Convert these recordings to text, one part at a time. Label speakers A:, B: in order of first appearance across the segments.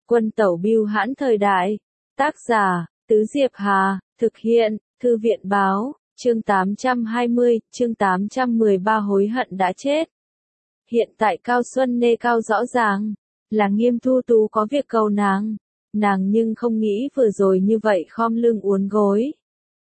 A: Quân tẩu bưu hãn thời đại. Tác giả, Tứ Diệp Hà, thực hiện, Thư viện báo, chương 820, chương 813 hối hận đã chết. Hiện tại Cao Xuân Nê Cao rõ ràng, là Nghiêm Thu Tú có việc cầu nàng nhưng không nghĩ vừa rồi như vậy khom lưng uốn gối.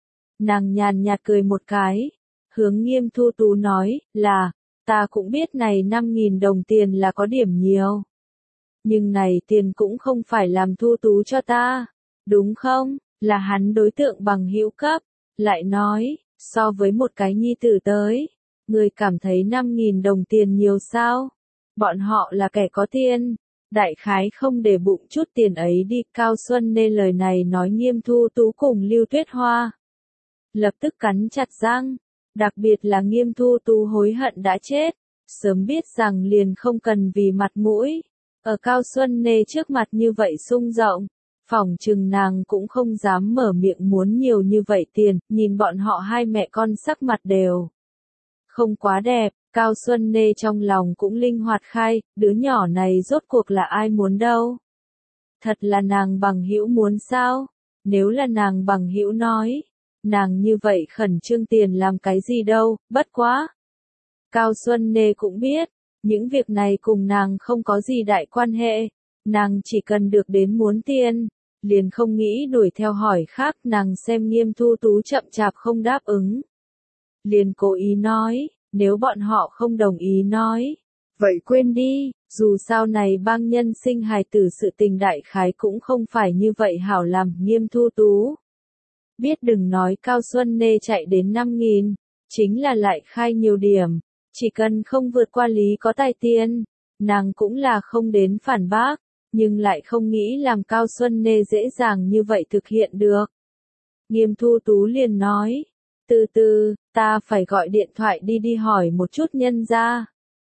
A: Nàng nhàn nhạt cười một cái, hướng Nghiêm Thu Tú nói, là, ta cũng biết này 5.000 đồng tiền là có điểm nhiều. Nhưng này tiền cũng không phải làm Thu Tú cho ta, đúng không? Là hắn đối tượng bằng hữu cấp, lại nói, so với một cái nhi tử tới, người cảm thấy 5.000 đồng tiền nhiều sao? Bọn họ là kẻ có tiền, đại khái không để bụng chút tiền ấy đi. Cao Xuân Nê lời này nói Nghiêm Thu Tú cùng Lưu Tuyết Hoa lập tức cắn chặt răng, đặc biệt là Nghiêm Thu Tú hối hận đã chết, sớm biết rằng liền không cần vì mặt mũi, ở Cao Xuân Nê trước mặt như vậy sung rộng, phỏng chừng nàng cũng không dám mở miệng muốn nhiều như vậy tiền. Nhìn bọn họ hai mẹ con sắc mặt đều không quá đẹp, Cao Xuân Nê trong lòng cũng linh hoạt khai, đứa nhỏ này rốt cuộc là ai muốn đâu? Thật là nàng bằng hữu muốn sao? Nếu là nàng bằng hữu nói, nàng như vậy khẩn trương tiền làm cái gì đâu, bất quá. Cao Xuân Nê cũng biết, những việc này cùng nàng không có gì đại quan hệ, nàng chỉ cần được đến muốn tiền, liền không nghĩ đuổi theo hỏi khác. Nàng xem Nghiêm Thu Tú chậm chạp không đáp ứng, liền cố ý nói, nếu bọn họ không đồng ý nói, vậy quên đi, dù sao này bang nhân sinh hài tử sự tình đại khái cũng không phải như vậy hảo làm. Nghiêm Thu Tú biết đừng nói Cao Xuân Nê chạy đến 5.000, chính là lại khai nhiều điểm, chỉ cần không vượt qua lý có tài tiền, nàng cũng là không đến phản bác, nhưng lại không nghĩ làm Cao Xuân Nê dễ dàng như vậy thực hiện được. Nghiêm Thu Tú liền nói, từ từ, ta phải gọi điện thoại đi hỏi một chút nhân gia,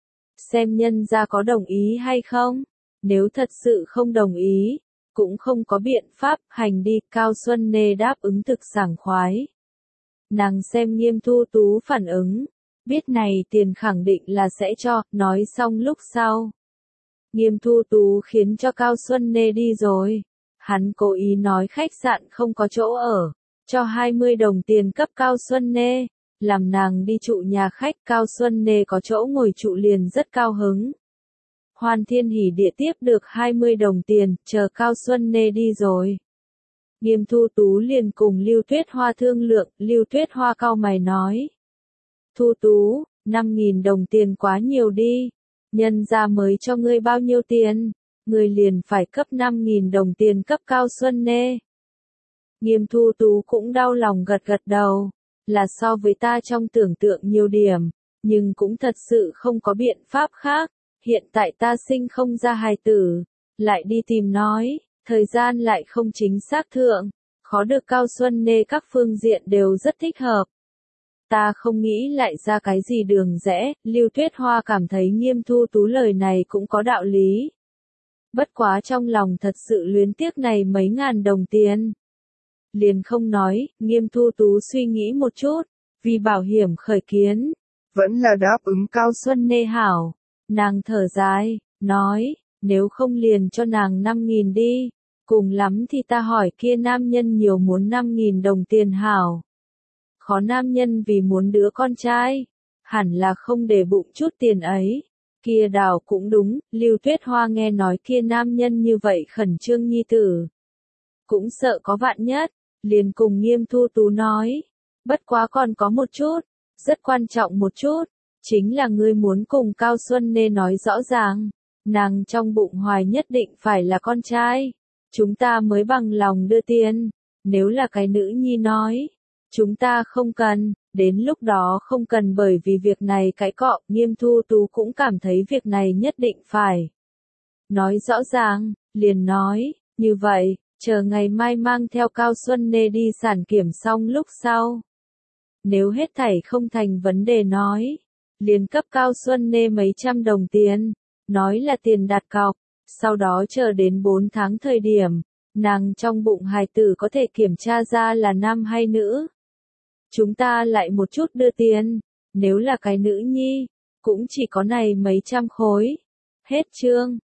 A: xem nhân gia có đồng ý hay không, nếu thật sự không đồng ý, cũng không có biện pháp, hành đi. Cao Xuân Nê đáp ứng thực sảng khoái. Nàng xem Nghiêm Thu Tú phản ứng, biết này tiền khẳng định là sẽ cho, nói xong lúc sau. Nghiêm Thu Tú khiến cho Cao Xuân Nê đi rồi, hắn cố ý nói khách sạn không có chỗ ở, cho 20 đồng tiền cấp Cao Xuân Nê, làm nàng đi trụ nhà khách. Cao Xuân Nê có chỗ ngồi trụ liền rất cao hứng. Hoan thiên hỉ địa tiếp được 20 đồng tiền, chờ Cao Xuân Nê đi rồi. Nghiêm Thu Tú liền cùng Lưu Tuyết Hoa thương lượng. Lưu Tuyết Hoa cau mày nói, Thu Tú, 5.000 đồng tiền quá nhiều đi, nhân gia mới cho ngươi bao nhiêu tiền, ngươi liền phải cấp 5.000 đồng tiền cấp Cao Xuân Nê. Nghiêm Thu Tú cũng đau lòng gật gật đầu, là so với ta trong tưởng tượng nhiều điểm, nhưng cũng thật sự không có biện pháp khác, hiện tại ta sinh không ra hài tử, lại đi tìm nói, thời gian lại không chính xác thượng, khó được. Cao Xuân Nê các phương diện đều rất thích hợp. Ta không nghĩ lại ra cái gì đường rẽ. Lưu Tuyết Hoa cảm thấy Nghiêm Thu Tú lời này cũng có đạo lý. Bất quá trong lòng thật sự luyến tiếc này mấy ngàn đồng tiền, liền không nói. Nghiêm Thu Tú suy nghĩ một chút, vì bảo hiểm khởi kiến, vẫn là đáp ứng Cao Xuân Nê hảo. Nàng thở dài, nói, nếu không liền cho nàng 5.000 đi, cùng lắm thì ta hỏi kia nam nhân nhiều muốn 5.000 đồng tiền hảo. Khó nam nhân vì muốn đứa con trai, hẳn là không để bụng chút tiền ấy. Kia đảo cũng đúng. Lưu Tuyết Hoa nghe nói kia nam nhân như vậy khẩn trương nhi tử, cũng sợ có vạn nhất, liền cùng Nghiêm Thu Tú nói, bất quá còn có một chút, rất quan trọng một chút, chính là ngươi muốn cùng Cao Xuân Nê nói rõ ràng, nàng trong bụng hoài nhất định phải là con trai, chúng ta mới bằng lòng đưa tiền, nếu là cái nữ nhi nói, chúng ta không cần, đến lúc đó không cần bởi vì việc này cãi cọ. Nghiêm Thu Tú cũng cảm thấy việc này nhất định phải nói rõ ràng, liền nói, như vậy, chờ ngày mai mang theo Cao Xuân Nê đi sản kiểm xong lúc sau. Nếu hết thảy không thành vấn đề nói, liền cấp Cao Xuân Nê mấy trăm đồng tiền, nói là tiền đặt cọc, sau đó chờ đến 4 tháng thời điểm, nàng trong bụng hài tử có thể kiểm tra ra là nam hay nữ. Chúng ta lại một chút đưa tiền, nếu là cái nữ nhi, cũng chỉ có này mấy trăm khối. Hết chương.